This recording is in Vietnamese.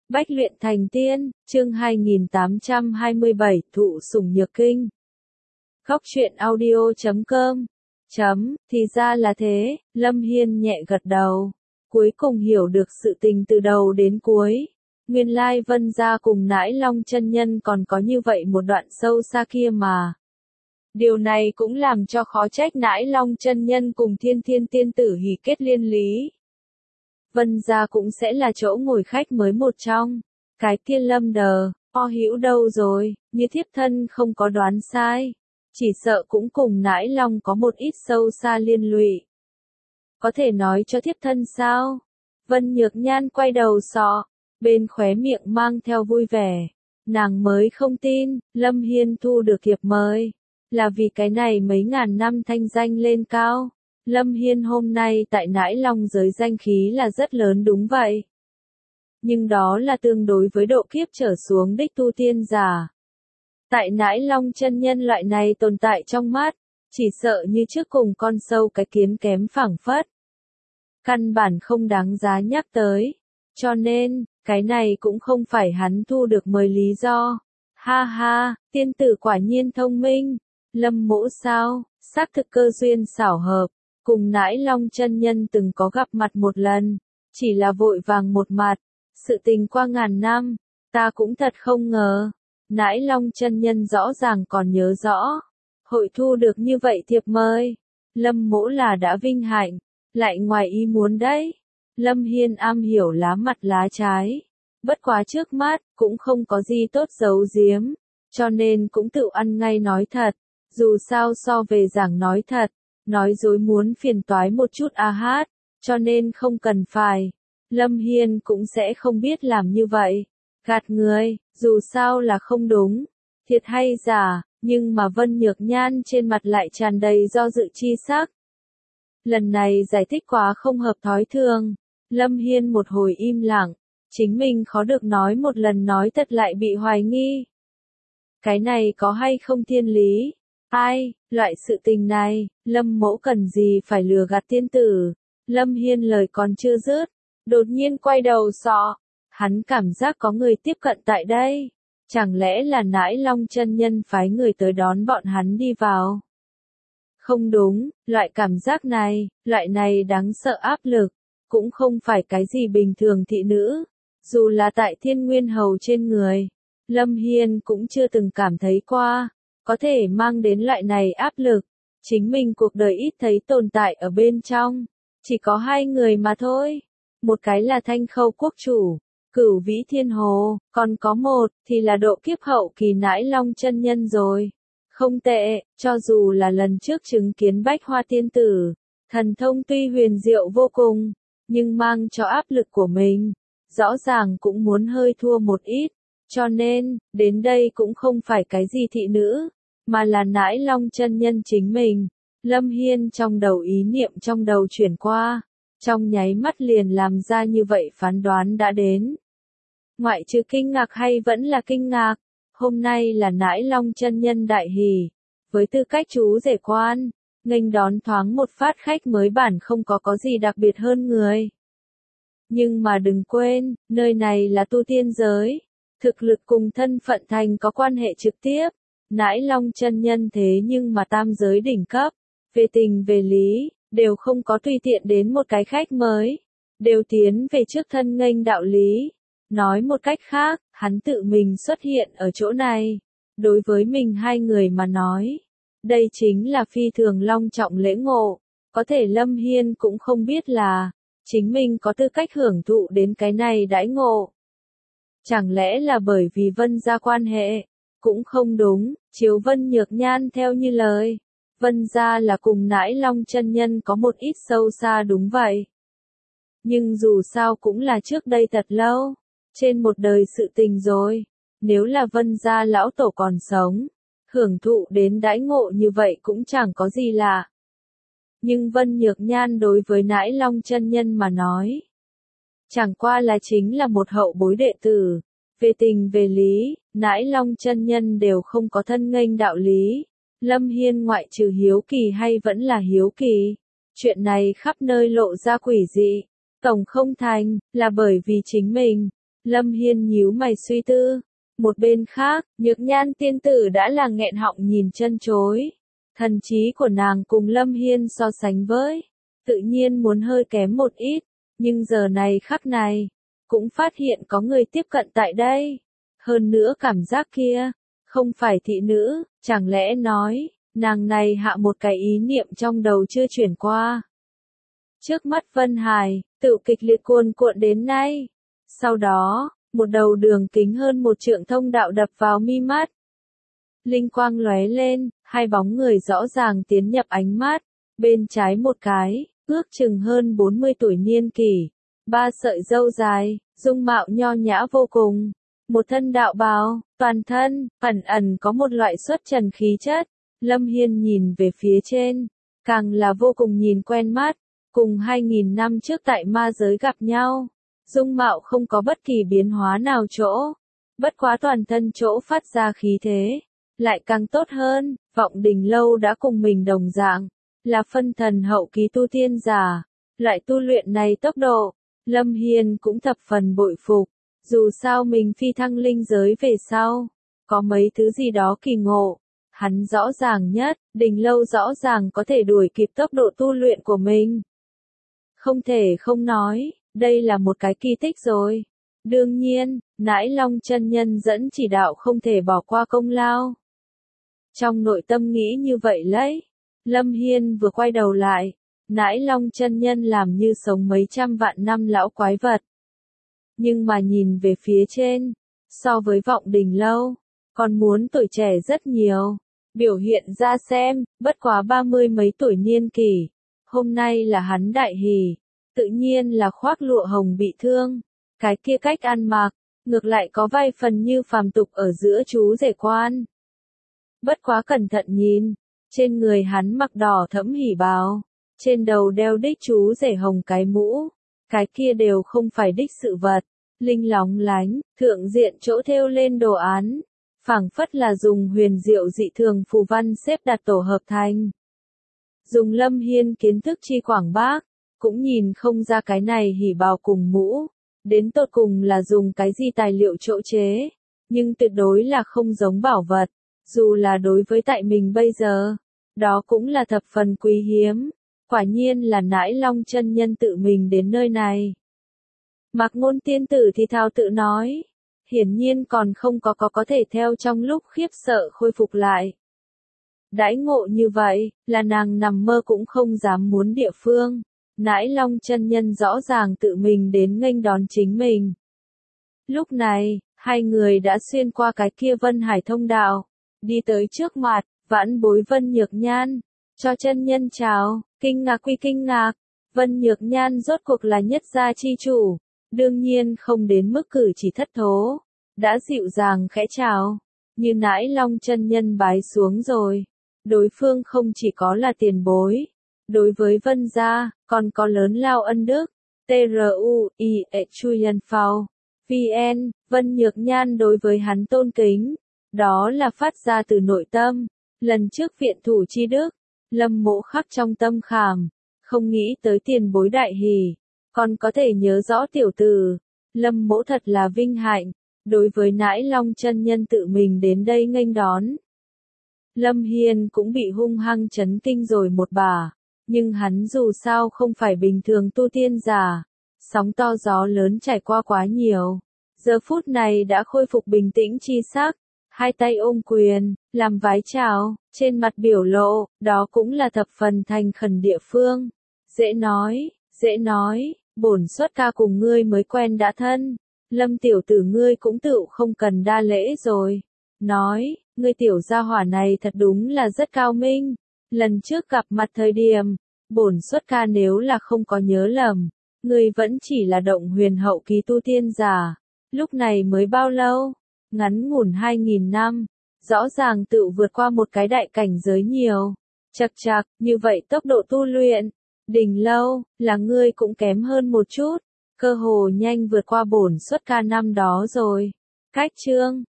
Bách luyện thành tiên, chương 2827, thụ sủng nhược kinh. Góc truyện audio.com. Thì ra là thế, Lâm Hiên nhẹ gật đầu. Cuối cùng hiểu được sự tình từ đầu đến cuối. Nguyên lai Vân gia cùng Nãi Long chân nhân còn có như vậy một đoạn sâu xa kia mà. Điều này cũng làm cho khó trách Nãi Long chân nhân cùng Thiên Thiên tiên tử hỉ kết liên lý. Vân gia cũng sẽ là chỗ ngồi khách mới một trong. Cái kia Lâm Đờ, O Hữu đâu rồi, như thiếp thân không có đoán sai. Chỉ sợ cũng cùng Nãi Long có một ít sâu xa liên lụy. Có thể nói cho thiếp thân sao? Vân Nhược Nhan quay đầu sọ, bên khóe miệng mang theo vui vẻ. Nàng mới không tin, Lâm Hiên thu được thiệp mời. Là vì cái này mấy ngàn năm thanh danh lên cao. Lâm Hiên hôm nay tại Nãi Long giới danh khí là rất lớn đúng vậy. Nhưng đó là tương đối với độ kiếp trở xuống đích tu tiên giả. Tại Nãi Long chân nhân loại này tồn tại trong mắt, chỉ sợ như trước cùng con sâu cái kiến kém phảng phất. Căn bản không đáng giá nhắc tới. Cho nên, cái này cũng không phải hắn thu được mời lý do. Ha ha, tiên tử quả nhiên thông minh. Lâm mỗ sao, xác thực cơ duyên xảo hợp. Cùng Nãi Long chân nhân từng có gặp mặt một lần. Chỉ là vội vàng một mặt. Sự tình qua ngàn năm, ta cũng thật không ngờ. Nãi Long chân nhân rõ ràng còn nhớ rõ. Hội thu được như vậy thiệp mời. Lâm mỗ là đã vinh hạnh. Lại ngoài ý muốn đấy. Lâm Hiên am hiểu lá mặt lá trái. Bất quá trước mắt, cũng không có gì tốt giấu giếm. Cho nên cũng tự ăn ngay nói thật. Dù sao so về giảng nói thật. Nói dối muốn phiền toái một chút hát. Cho nên không cần phải. Lâm Hiên cũng sẽ không biết làm như vậy. Gạt người, dù sao là không đúng. Thiệt hay giả, nhưng mà Vân Nhược Nhan trên mặt lại tràn đầy do dự chi sắc. Lần này giải thích quá không hợp thói thường. Lâm Hiên một hồi im lặng. Chính mình khó được nói một lần nói thật lại bị hoài nghi. Cái này có hay không thiên lý? Ai, loại sự tình này, Lâm mỗ cần gì phải lừa gạt tiên tử? Lâm Hiên lời còn chưa dứt. Đột nhiên quay đầu sọ. Hắn cảm giác có người tiếp cận tại đây. Chẳng lẽ là Nãi Long chân nhân phái người tới đón bọn hắn đi vào? Không đúng, loại cảm giác này, loại này đáng sợ áp lực. Cũng không phải cái gì bình thường thị nữ. Dù là tại Thiên Nguyên Hầu trên người. Lâm Hiên cũng chưa từng cảm thấy qua. Có thể mang đến loại này áp lực. Chính mình cuộc đời ít thấy tồn tại ở bên trong. Chỉ có hai người mà thôi. Một cái là Thanh Khâu quốc chủ, Cửu Vĩ Thiên Hồ, còn có một thì là độ kiếp hậu kỳ Nãi Long chân nhân rồi. Không tệ, cho dù là lần trước chứng kiến Bách Hoa tiên tử, thần thông tuy huyền diệu vô cùng, nhưng mang cho áp lực của mình, rõ ràng cũng muốn hơi thua một ít. Cho nên, đến đây cũng không phải cái gì thị nữ, mà là Nãi Long chân nhân chính mình. Lâm Hiên trong đầu ý niệm trong đầu chuyển qua. Trong nháy mắt liền làm ra như vậy phán đoán đã đến. Ngoại trừ kinh ngạc hay vẫn là kinh ngạc, hôm nay là Nãi Long chân nhân đại hỷ, với tư cách chú rể quan, nghênh đón thoáng một phát khách mới bản không có gì đặc biệt hơn người. Nhưng mà đừng quên, nơi này là tu tiên giới, thực lực cùng thân phận thành có quan hệ trực tiếp, Nãi Long chân nhân thế nhưng mà tam giới đỉnh cấp, về tình về lý. Đều không có tùy tiện đến một cái khách mới. Đều tiến về trước thân nghênh đạo lý. Nói một cách khác, hắn tự mình xuất hiện ở chỗ này. Đối với mình hai người mà nói. Đây chính là phi thường long trọng lễ ngộ. Có thể Lâm Hiên cũng không biết là. Chính mình có tư cách hưởng thụ đến cái này đãi ngộ. Chẳng lẽ là bởi vì Vân gia quan hệ. Cũng không đúng, chiếu Vân Nhược Nhan theo như lời. Vân gia là cùng Nãi Long chân nhân có một ít sâu xa đúng vậy. Nhưng dù sao cũng là trước đây thật lâu. Trên một đời sự tình rồi. Nếu là Vân gia lão tổ còn sống. Hưởng thụ đến đãi ngộ như vậy cũng chẳng có gì lạ. Nhưng Vân Nhược Nhan đối với Nãi Long chân nhân mà nói. Chẳng qua là chính là một hậu bối đệ tử. Về tình về lý, Nãi Long chân nhân đều không có thân nghênh đạo lý. Lâm Hiên ngoại trừ hiếu kỳ hay vẫn là hiếu kỳ. Chuyện này khắp nơi lộ ra quỷ dị. Tổng không thành, là bởi vì chính mình. Lâm Hiên nhíu mày suy tư. Một bên khác, Nhược Nhan tiên tử đã là nghẹn họng nhìn chân chối. Thần trí của nàng cùng Lâm Hiên so sánh với, tự nhiên muốn hơi kém một ít, nhưng giờ này khắc này, cũng phát hiện có người tiếp cận tại đây. Hơn nữa cảm giác kia, không phải thị nữ, chẳng lẽ nói, nàng này hạ một cái ý niệm trong đầu chưa chuyển qua. Trước mắt Vân Hải, tự kịch liệt cuồn cuộn đến nay. Sau đó, một đầu đường kính hơn 1 trượng thông đạo đập vào mi mắt. Linh quang lóe lên, hai bóng người rõ ràng tiến nhập ánh mắt. Bên trái một cái, ước chừng hơn 40 tuổi niên kỷ, 3 sợi râu dài, dung mạo nho nhã vô cùng. Một thân đạo bào, toàn thân, ẩn ẩn có một loại xuất trần khí chất. Lâm Hiên nhìn về phía trên, càng là vô cùng nhìn quen mắt, cùng 2000 năm trước tại ma giới gặp nhau. Dung mạo không có bất kỳ biến hóa nào chỗ, bất quá toàn thân chỗ phát ra khí thế, lại càng tốt hơn. Vọng Đình Lâu đã cùng mình đồng dạng, là phân thần hậu kỳ tu tiên giả. Loại tu luyện này tốc độ, Lâm Hiên cũng thập phần bội phục. Dù sao mình phi thăng linh giới về sau, có mấy thứ gì đó kỳ ngộ. Hắn rõ ràng nhất, Đình Lâu rõ ràng có thể đuổi kịp tốc độ tu luyện của mình. Không thể không nói, đây là một cái kỳ tích rồi. Đương nhiên, Nãi Long chân nhân dẫn chỉ đạo không thể bỏ qua công lao. Trong nội tâm nghĩ như vậy lấy, Lâm Hiên vừa quay đầu lại, Nãi Long chân nhân làm như sống mấy trăm vạn năm lão quái vật. Nhưng mà nhìn về phía trên, so với Vọng Đình Lâu, còn muốn tuổi trẻ rất nhiều. Biểu hiện ra xem, bất quá 30 mấy tuổi niên kỷ. Hôm nay là hắn đại hỷ, tự nhiên là khoác lụa hồng bị thương. Cái kia cách ăn mặc, ngược lại có vài phần như phàm tục ở giữa chú rể quan. Bất quá cẩn thận nhìn, trên người hắn mặc đỏ thẫm hỉ bào, trên đầu đeo đích chú rể hồng cái mũ, cái kia đều không phải đích sự vật, linh lóng lánh, thượng diện chỗ thêu lên đồ án, phảng phất là dùng huyền diệu dị thường phù văn xếp đặt tổ hợp thành. Dùng Lâm Hiên kiến thức chi quảng bác, cũng nhìn không ra cái này hỉ bào cùng mũ, đến tột cùng là dùng cái gì tài liệu trộn chế, nhưng tuyệt đối là không giống bảo vật, dù là đối với tại mình bây giờ, đó cũng là thập phần quý hiếm, quả nhiên là Nãi Long chân nhân tự mình đến nơi này. Mạc Ngôn tiên tử thì thào tự nói, hiển nhiên còn không có thể theo trong lúc khiếp sợ khôi phục lại. Đãi ngộ như vậy, là nàng nằm mơ cũng không dám muốn địa phương. Nãi Long chân nhân rõ ràng tự mình đến nghênh đón chính mình. Lúc này, hai người đã xuyên qua cái kia Vân Hải thông đạo, đi tới trước mặt, vãn bối Vân Nhược Nhan, cho chân nhân chào, kinh ngạc quy kinh ngạc. Vân Nhược Nhan rốt cuộc là nhất gia chi chủ, đương nhiên không đến mức cử chỉ thất thố, đã dịu dàng khẽ chào, như Nãi Long chân nhân bái xuống rồi. Đối phương không chỉ có là tiền bối, đối với Vân gia, còn có lớn lao ân đức. TRUI Chuyen Phao VN, Vân Nhược Nhan đối với hắn tôn kính, đó là phát ra từ nội tâm. Lần trước viện thủ chi đức, Lâm Mộ khắc trong tâm khảm, không nghĩ tới tiền bối đại hỷ, còn có thể nhớ rõ tiểu tử. Lâm Mộ thật là vinh hạnh, đối với Nãi Long chân nhân tự mình đến đây nghênh đón. Lâm Hiên cũng bị hung hăng chấn kinh rồi một bà, nhưng hắn dù sao không phải bình thường tu tiên giả, sóng to gió lớn trải qua quá nhiều, giờ phút này đã khôi phục bình tĩnh chi sắc, hai tay ôm quyền, làm vái chào, trên mặt biểu lộ, đó cũng là thập phần thành khẩn địa phương. Dễ nói, bổn xuất ca cùng ngươi mới quen đã thân, Lâm tiểu tử ngươi cũng tự không cần đa lễ rồi. Nói, ngươi tiểu gia hỏa này thật đúng là rất cao minh. Lần trước gặp mặt thời điểm, bổn xuất ca nếu là không có nhớ lầm, ngươi vẫn chỉ là động huyền hậu kỳ tu tiên giả. Lúc này mới bao lâu? Ngắn ngủn 2000 năm, rõ ràng tự vượt qua một cái đại cảnh giới nhiều. Chậc chậc, như vậy tốc độ tu luyện, Đình Lâu, là ngươi cũng kém hơn một chút, cơ hồ nhanh vượt qua bổn xuất ca năm đó rồi. Cách chương